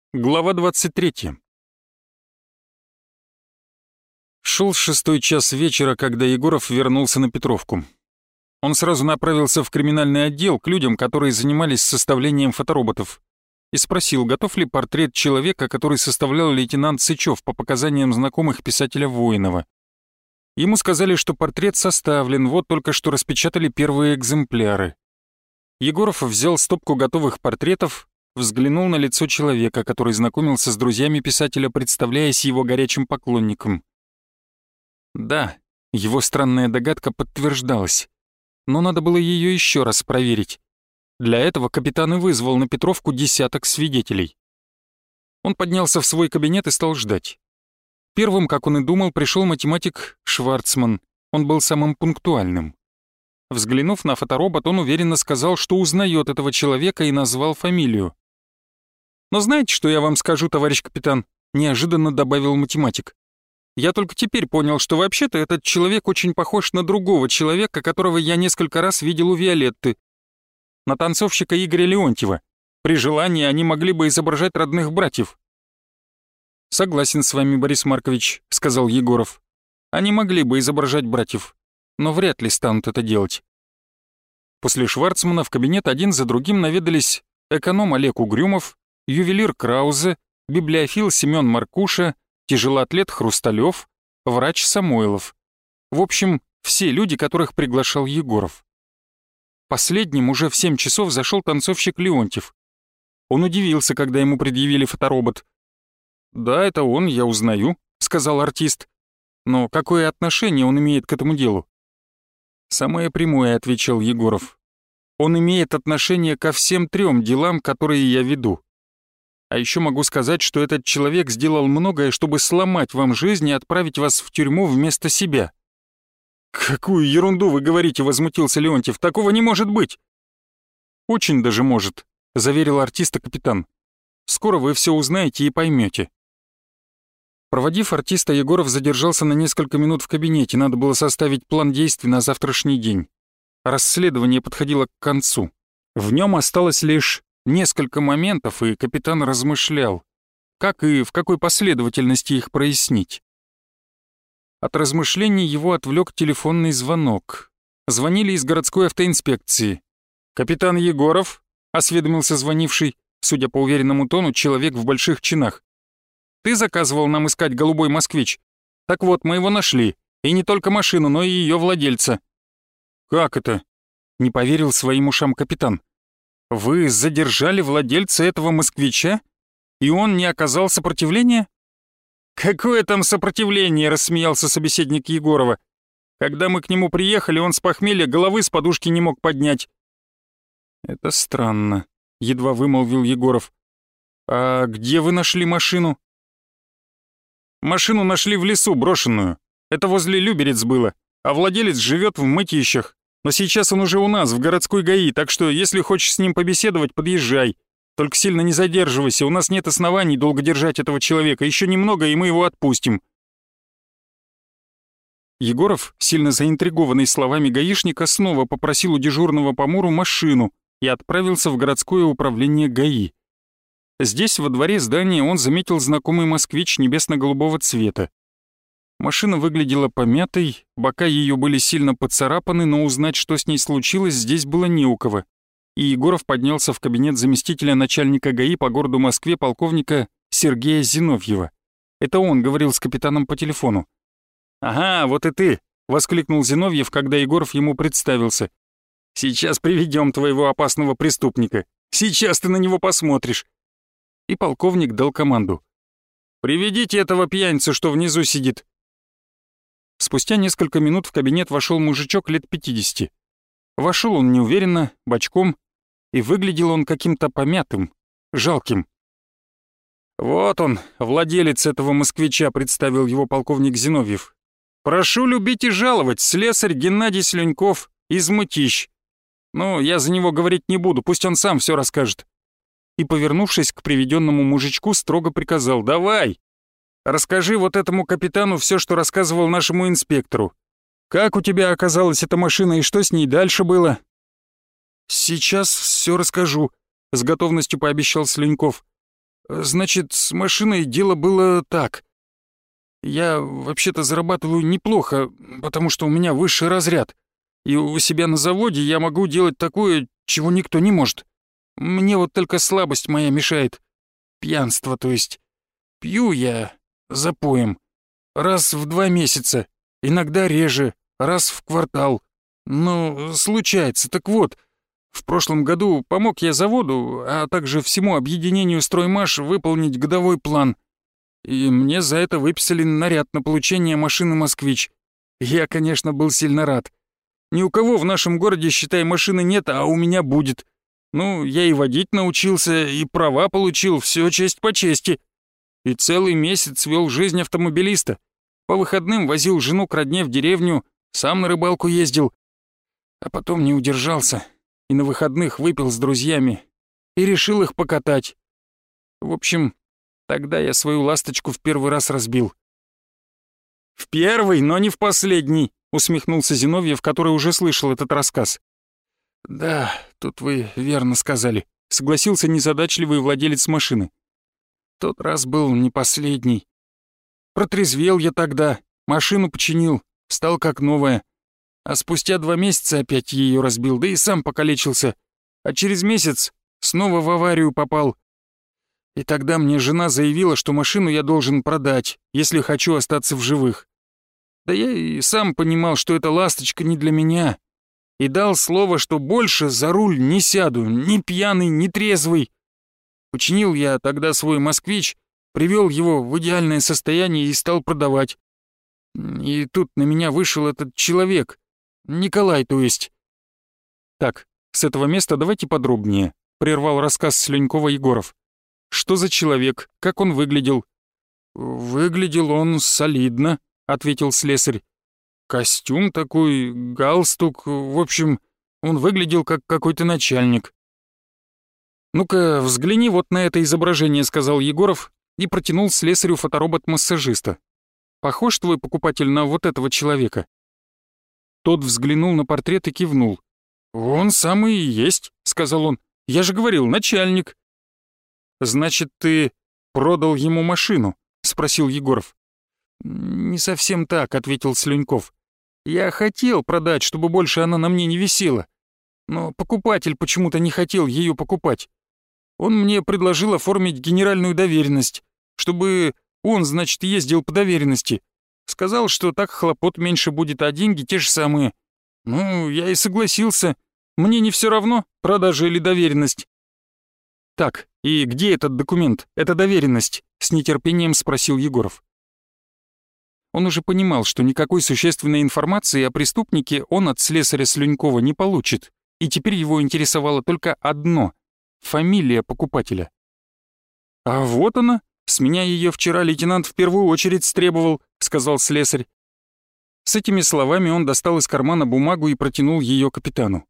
Глава 23. Шел 6-й час вечера, когда Егоров вернулся на Петровку. Он сразу направился в криминальный отдел к людям, которые занимались составлением фотороботов, и спросил, готов ли портрет человека, который составлял лейтенант Сычев по показаниям знакомых писателя Воинова. Ему сказали, что портрет составлен, вот только что распечатали первые экземпляры. Егоров взял стопку готовых портретов, взглянул на лицо человека, который знакомился с друзьями писателя, представляясь его горячим поклонником. Да, его странная догадка подтверждалась, но надо было ее еще раз проверить. Для этого капитан и вызвал на Петровку десяток свидетелей. Он поднялся в свой кабинет и стал ждать. Первым, как он и думал, пришел математик Шварцман. Он был самым пунктуальным. Взглянув на фоторобот, он уверенно сказал, что узнает этого человека, и назвал фамилию. «Но знаете, что я вам скажу, товарищ капитан?» — неожиданно добавил математик. «Я только теперь понял, что вообще-то этот человек очень похож на другого человека, которого я несколько раз видел у Виолетты. На танцовщика Игоря Леонтьева. При желании они могли бы изображать родных братьев». «Согласен с вами, Борис Маркович», — сказал Егоров. «Они могли бы изображать братьев, но вряд ли станут это делать». После Шварцмана в кабинет один за другим наведались эконом Олег Угрюмов, ювелир Краузе, библиофил Семён Маркуша, тяжелоатлет Хрусталёв, врач Самойлов. В общем, все люди, которых приглашал Егоров. Последним уже в 7 часов зашел танцовщик Леонтьев. Он удивился, когда ему предъявили фоторобот. «Да, это он, я узнаю», — сказал артист. «Но какое отношение он имеет к этому делу?» «Самое прямое», — отвечал Егоров. «Он имеет отношение ко всем 3 делам, которые я веду. А еще могу сказать, что этот человек сделал многое, чтобы сломать вам жизнь и отправить вас в тюрьму вместо себя». «Какую ерунду вы говорите», — возмутился Леонтьев. «Такого не может быть». «Очень даже может», — заверил артиста капитан. «Скоро вы все узнаете и поймете». Проводив артиста, Егоров задержался на несколько минут в кабинете, надо было составить план действий на завтрашний день. Расследование подходило к концу. В нем осталось лишь несколько моментов, и капитан размышлял, как и в какой последовательности их прояснить. От размышлений его отвлек телефонный звонок. Звонили из городской автоинспекции. «Капитан Егоров?» — осведомился звонивший, судя по уверенному тону, человек в больших чинах. «Ты заказывал нам искать голубой москвич? Так вот, мы его нашли. И не только машину, но и ее владельца». «Как это?» — не поверил своим ушам капитан. «Вы задержали владельца этого москвича? И он не оказал сопротивления?» «Какое там сопротивление?» — рассмеялся собеседник Егорова. «Когда мы к нему приехали, он с похмелья головы с подушки не мог поднять». «Это странно», — едва вымолвил Егоров. «А где вы нашли машину?» «Машину нашли в лесу, брошенную. Это возле Люберец было, а владелец живет в Мытищах. Но сейчас он уже у нас, в городской ГАИ, так что, если хочешь с ним побеседовать, подъезжай. Только сильно не задерживайся, у нас нет оснований долго держать этого человека. Еще немного, и мы его отпустим». Егоров, сильно заинтригованный словами гаишника, снова попросил у дежурного по Муру машину и отправился в городское управление ГАИ. Здесь, во дворе здания, он заметил знакомый москвич небесно-голубого цвета. Машина выглядела помятой, бока ее были сильно поцарапаны, но узнать, что с ней случилось, здесь было не у кого. И Егоров поднялся в кабинет заместителя начальника ГАИ по городу Москве полковника Сергея Зиновьева. Это он говорил с капитаном по телефону. «Ага, вот и ты!» — воскликнул Зиновьев, когда Егоров ему представился. «Сейчас приведем твоего опасного преступника. Сейчас ты на него посмотришь». И полковник дал команду. «Приведите этого пьяницу, что внизу сидит». Спустя несколько минут в кабинет вошел мужичок лет 50. Вошел он неуверенно, бочком, и выглядел он каким-то помятым, жалким. «Вот он, владелец этого москвича», — представил его полковник Зиновьев. «Прошу любить и жаловать, слесарь Геннадий Слюньков из Мытищ. Ну, я за него говорить не буду, пусть он сам все расскажет». И, повернувшись к приведенному мужичку, строго приказал: «Давай, расскажи вот этому капитану все, что рассказывал нашему инспектору. Как у тебя оказалась эта машина и что с ней дальше было?» «Сейчас все расскажу», — с готовностью пообещал Слюньков. Значит, с машиной дело было так. Я вообще-то зарабатываю неплохо, потому что у меня высший разряд. И у себя на заводе я могу делать такое, чего никто не может. Мне вот только слабость моя мешает. Пьянство, то есть. Пью я запоем. Раз в 2 месяца. Иногда реже, раз в квартал. Ну, случается. Так вот, в прошлом году помог я заводу, а также всему объединению «Строймаш» выполнить годовой план. И мне за это выписали наряд на получение машины «Москвич». Я, конечно, был сильно рад. Ни у кого в нашем городе, считай, машины нет, а у меня будет. Ну, я и водить научился, и права получил, все честь по чести. И целый месяц вел жизнь автомобилиста. По выходным возил жену к родне в деревню, сам на рыбалку ездил. А потом не удержался и на выходных выпил с друзьями и решил их покатать. В общем, тогда я свою ласточку в первый раз разбил. «В первый, но не в последний», — усмехнулся Зиновьев, который уже слышал этот рассказ. «Да, тут вы верно сказали», — согласился незадачливый владелец машины. «Тот раз был не последний. Протрезвел я тогда, машину починил, стал как новая. А спустя 2 месяца опять ее разбил, да и сам покалечился. А через месяц снова в аварию попал. И тогда мне жена заявила, что машину я должен продать, если хочу остаться в живых. Да я и сам понимал, что эта ласточка не для меня. И дал слово, что больше за руль не сяду, ни пьяный, ни трезвый. Починил я тогда свой «Москвич», привел его в идеальное состояние и стал продавать. И тут на меня вышел этот человек, Николай, то есть. Так, с этого места давайте подробнее, прервал рассказ Слюнькова Егоров. Что за человек, как он выглядел? Выглядел он солидно, ответил слесарь. Костюм такой, галстук, в общем, он выглядел как какой-то начальник. «Ну-ка, взгляни вот на это изображение», — сказал Егоров и протянул слесарю фоторобот-массажиста. «Похож твой покупатель на вот этого человека?» Тот взглянул на портрет и кивнул. «Он самый и есть», — сказал он. «Я же говорил, начальник». «Значит, ты продал ему машину?» — спросил Егоров. «Не совсем так», — ответил Слюньков. «Я хотел продать, чтобы больше она на мне не висела. Но покупатель почему-то не хотел ее покупать. Он мне предложил оформить генеральную доверенность, чтобы он, значит, ездил по доверенности. Сказал, что так хлопот меньше будет, а деньги те же самые. Ну, я и согласился. Мне не все равно, продажа или доверенность». «Так, и где этот документ, эта доверенность?» — с нетерпением спросил Егоров. Он уже понимал, что никакой существенной информации о преступнике он от слесаря Слюнькова не получит, и теперь его интересовало только одно — фамилия покупателя. «А вот она, с меня ее вчера лейтенант в первую очередь стребовал», — сказал слесарь. С этими словами он достал из кармана бумагу и протянул ее капитану.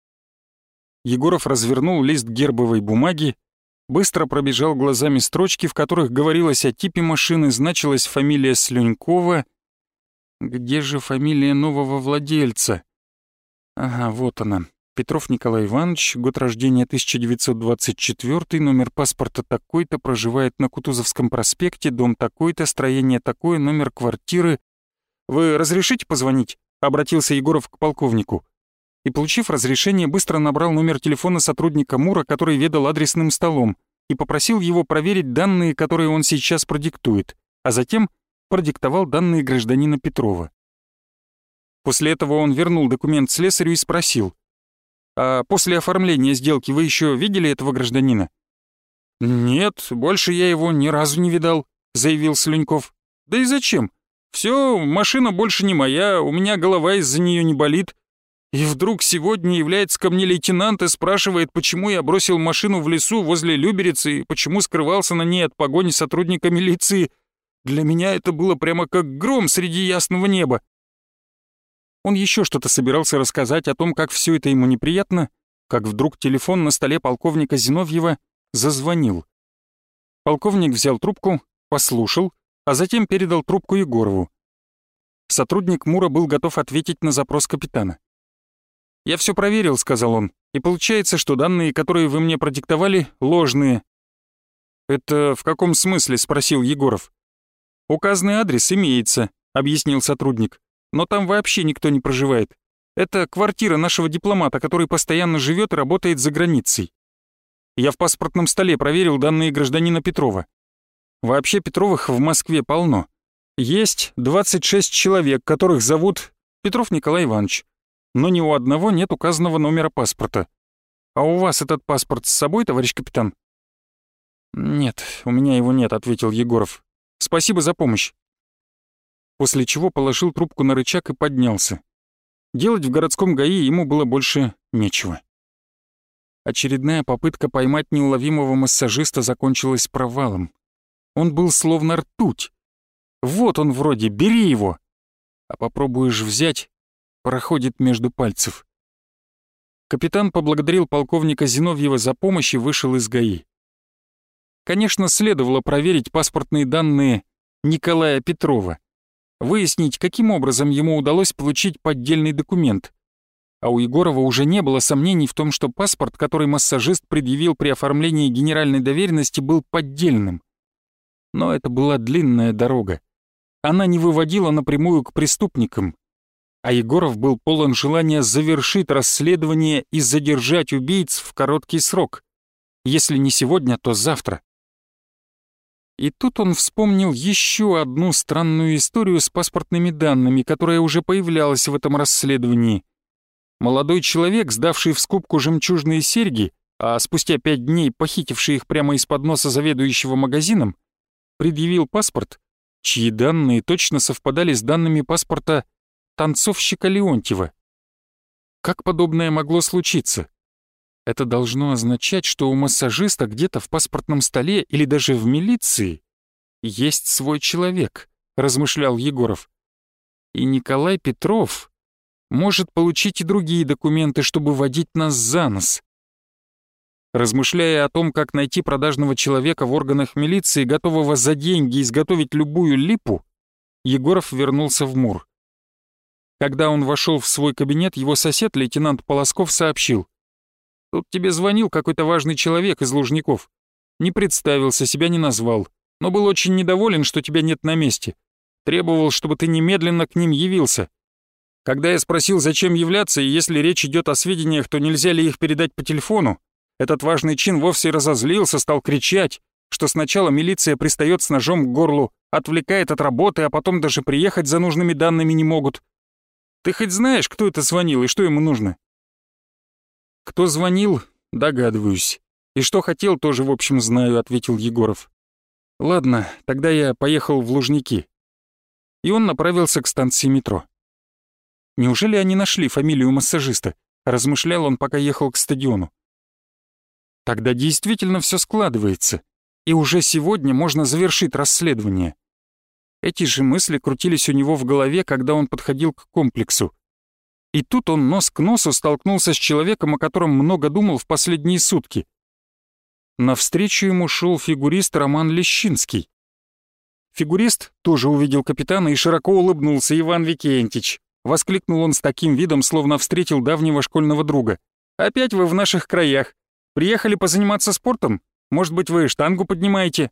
Егоров развернул лист гербовой бумаги, быстро пробежал глазами строчки, в которых говорилось о типе машины, значилась фамилия Слюнькова. Где же фамилия нового владельца? Ага, вот она. Петров Николай Иванович, год рождения 1924, номер паспорта такой-то, проживает на Кутузовском проспекте, дом такой-то, строение такое, номер квартиры. «Вы разрешите позвонить?» — обратился Егоров к полковнику. И, получив разрешение, быстро набрал номер телефона сотрудника МУРа, который ведал адресным столом, и попросил его проверить данные, которые он сейчас продиктует, а затем продиктовал данные гражданина Петрова. После этого он вернул документ слесарю и спросил: «А после оформления сделки вы еще видели этого гражданина?» «Нет, больше я его ни разу не видал», — заявил Слюньков. «Да и зачем? Все, машина больше не моя, у меня голова из-за нее не болит. И вдруг сегодня является ко мне лейтенант и спрашивает, почему я бросил машину в лесу возле Люберицы и почему скрывался на ней от погони сотрудника милиции. Для меня это было прямо как гром среди ясного неба». Он еще что-то собирался рассказать о том, как все это ему неприятно, как вдруг телефон на столе полковника Зиновьева зазвонил. Полковник взял трубку, послушал, а затем передал трубку Егорову. Сотрудник МУРа был готов ответить на запрос капитана. «Я все проверил», — сказал он, — «и получается, что данные, которые вы мне продиктовали, ложные». «Это в каком смысле?» — спросил Егоров. «Указанный адрес имеется», — объяснил сотрудник. «Но там вообще никто не проживает. Это квартира нашего дипломата, который постоянно живет и работает за границей. Я в паспортном столе проверил данные гражданина Петрова. Вообще Петровых в Москве полно. Есть 26 человек, которых зовут Петров Николай Иванович. Но ни у одного нет указанного номера паспорта. А у вас этот паспорт с собой, товарищ капитан?» «Нет, у меня его нет», — ответил Егоров. «Спасибо за помощь». После чего положил трубку на рычаг и поднялся. Делать в городском ГАИ ему было больше нечего. Очередная попытка поймать неуловимого массажиста закончилась провалом. Он был словно ртуть. Вот он вроде, бери его. А попробуешь взять, проходит между пальцев. Капитан поблагодарил полковника Зиновьева за помощь и вышел из ГАИ. Конечно, следовало проверить паспортные данные Николая Петрова, выяснить, каким образом ему удалось получить поддельный документ. А у Егорова уже не было сомнений в том, что паспорт, который массажист предъявил при оформлении генеральной доверенности, был поддельным. Но это была длинная дорога. Она не выводила напрямую к преступникам. А Егоров был полон желания завершить расследование и задержать убийц в короткий срок. Если не сегодня, то завтра. И тут он вспомнил еще одну странную историю с паспортными данными, которая уже появлялась в этом расследовании. Молодой человек, сдавший в скупку жемчужные серьги, а спустя 5 дней похитивший их прямо из-под носа заведующего магазином, предъявил паспорт, чьи данные точно совпадали с данными паспорта танцовщика Леонтьева. Как подобное могло случиться? Это должно означать, что у массажиста где-то в паспортном столе или даже в милиции есть свой человек, размышлял Егоров. И Николай Петров может получить и другие документы, чтобы водить нас за нос. Размышляя о том, как найти продажного человека в органах милиции, готового за деньги изготовить любую липу, Егоров вернулся в МУР. Когда он вошел в свой кабинет, его сосед, лейтенант Полосков, сообщил: «Тут тебе звонил какой-то важный человек из Лужников. Не представился, себя не назвал, но был очень недоволен, что тебя нет на месте. Требовал, чтобы ты немедленно к ним явился. Когда я спросил, зачем являться, и если речь идет о сведениях, то нельзя ли их передать по телефону, этот важный чин вовсе разозлился, стал кричать, что сначала милиция пристает с ножом к горлу, отвлекает от работы, а потом даже приехать за нужными данными не могут. Ты хоть знаешь, кто это звонил и что ему нужно?» «Кто звонил, догадываюсь. И что хотел, тоже в общем знаю», — ответил Егоров. «Ладно, тогда я поехал в Лужники». И он направился к станции метро. Неужели они нашли фамилию массажиста? Размышлял он, пока ехал к стадиону. Тогда действительно все складывается, и уже сегодня можно завершить расследование. Эти же мысли крутились у него в голове, когда он подходил к комплексу. И тут он нос к носу столкнулся с человеком, о котором много думал в последние сутки. Навстречу ему шел фигурист Роман Лещинский. Фигурист тоже увидел капитана и широко улыбнулся. «Иван Викентич!» — воскликнул он с таким видом, словно встретил давнего школьного друга. «Опять вы в наших краях. Приехали позаниматься спортом? Может быть, вы штангу поднимаете?»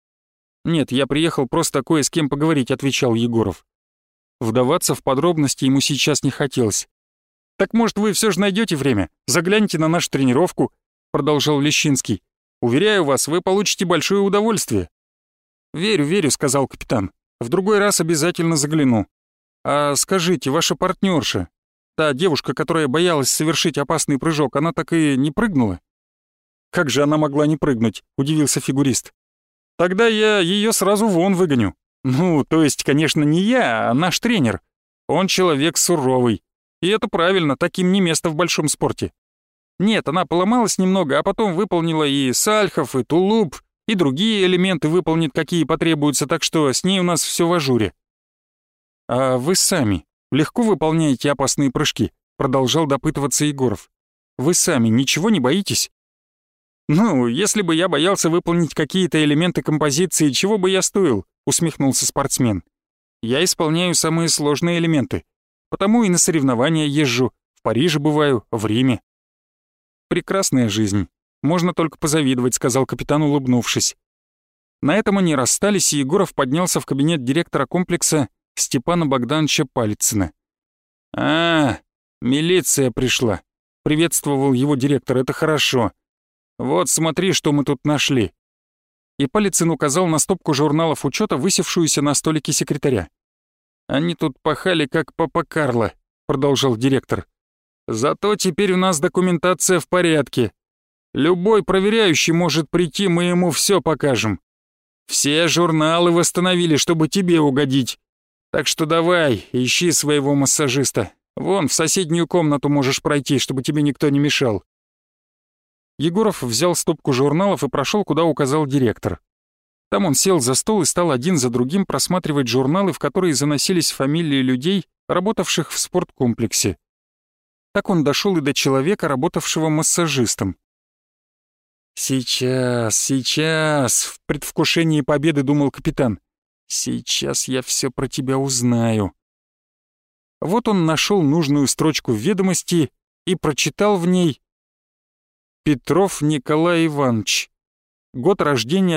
«Нет, я приехал просто кое с кем поговорить», — отвечал Егоров. Вдаваться в подробности ему сейчас не хотелось. «Так, может, вы все же найдете время? Загляните на нашу тренировку», — продолжал Лещинский. «Уверяю вас, вы получите большое удовольствие». «Верю, верю», — сказал капитан. «В другой раз обязательно загляну. А скажите, ваша партнерша, та девушка, которая боялась совершить опасный прыжок, она так и не прыгнула?» «Как же она могла не прыгнуть?» — удивился фигурист. «Тогда я ее сразу вон выгоню. Ну, то есть, конечно, не я, а наш тренер. Он человек суровый. И это правильно, таким не место в большом спорте. Нет, она поломалась немного, а потом выполнила и сальхов, и тулуп, и другие элементы выполнит, какие потребуются, так что с ней у нас все в ажуре». «А вы сами легко выполняете опасные прыжки?» — продолжал допытываться Егоров. «Вы сами ничего не боитесь?» «Ну, если бы я боялся выполнить какие-то элементы композиции, чего бы я стоил?» — усмехнулся спортсмен. «Я исполняю самые сложные элементы, потому и на соревнования езжу, в Париже бываю, в Риме». «Прекрасная жизнь. Можно только позавидовать», — сказал капитан, улыбнувшись. На этом они расстались, и Егоров поднялся в кабинет директора комплекса Степана Богдановича Палицына. Милиция пришла», — приветствовал его директор, — «это хорошо. Вот смотри, что мы тут нашли». И Палицын указал на стопку журналов учета, высевшуюся на столике секретаря. «Они тут пахали, как папа Карло», — продолжал директор. «Зато теперь у нас документация в порядке. Любой проверяющий может прийти, мы ему все покажем. Все журналы восстановили, чтобы тебе угодить. Так что давай, ищи своего массажиста. Вон, в соседнюю комнату можешь пройти, чтобы тебе никто не мешал». Егоров взял стопку журналов и прошел, куда указал директор. Там он сел за стол и стал один за другим просматривать журналы, в которые заносились фамилии людей, работавших в спорткомплексе. Так он дошел и до человека, работавшего массажистом. «Сейчас», — в предвкушении победы думал капитан. «Сейчас я все про тебя узнаю». Вот он нашел нужную строчку в ведомости и прочитал в ней: «Петров Николай Иванович. Год рождения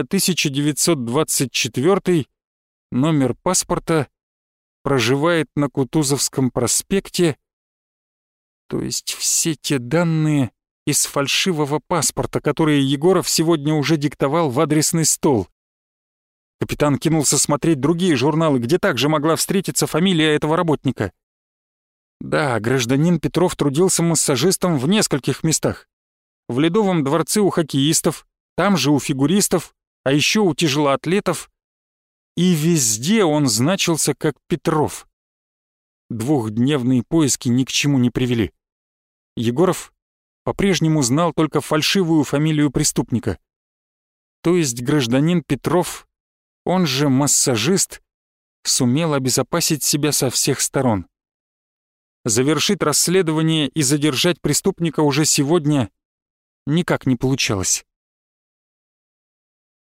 1924, номер паспорта, проживает на Кутузовском проспекте». То есть все те данные из фальшивого паспорта, которые Егоров сегодня уже диктовал в адресный стол. Капитан кинулся смотреть другие журналы, где также могла встретиться фамилия этого работника. Да, гражданин Петров трудился массажистом в нескольких местах. В Ледовом дворце у хоккеистов, там же у фигуристов, а еще у тяжелоатлетов. И везде он значился как Петров. Двухдневные поиски ни к чему не привели. Егоров по-прежнему знал только фальшивую фамилию преступника. То есть гражданин Петров, он же массажист, сумел обезопасить себя со всех сторон. Завершить расследование и задержать преступника уже сегодня никак не получалось.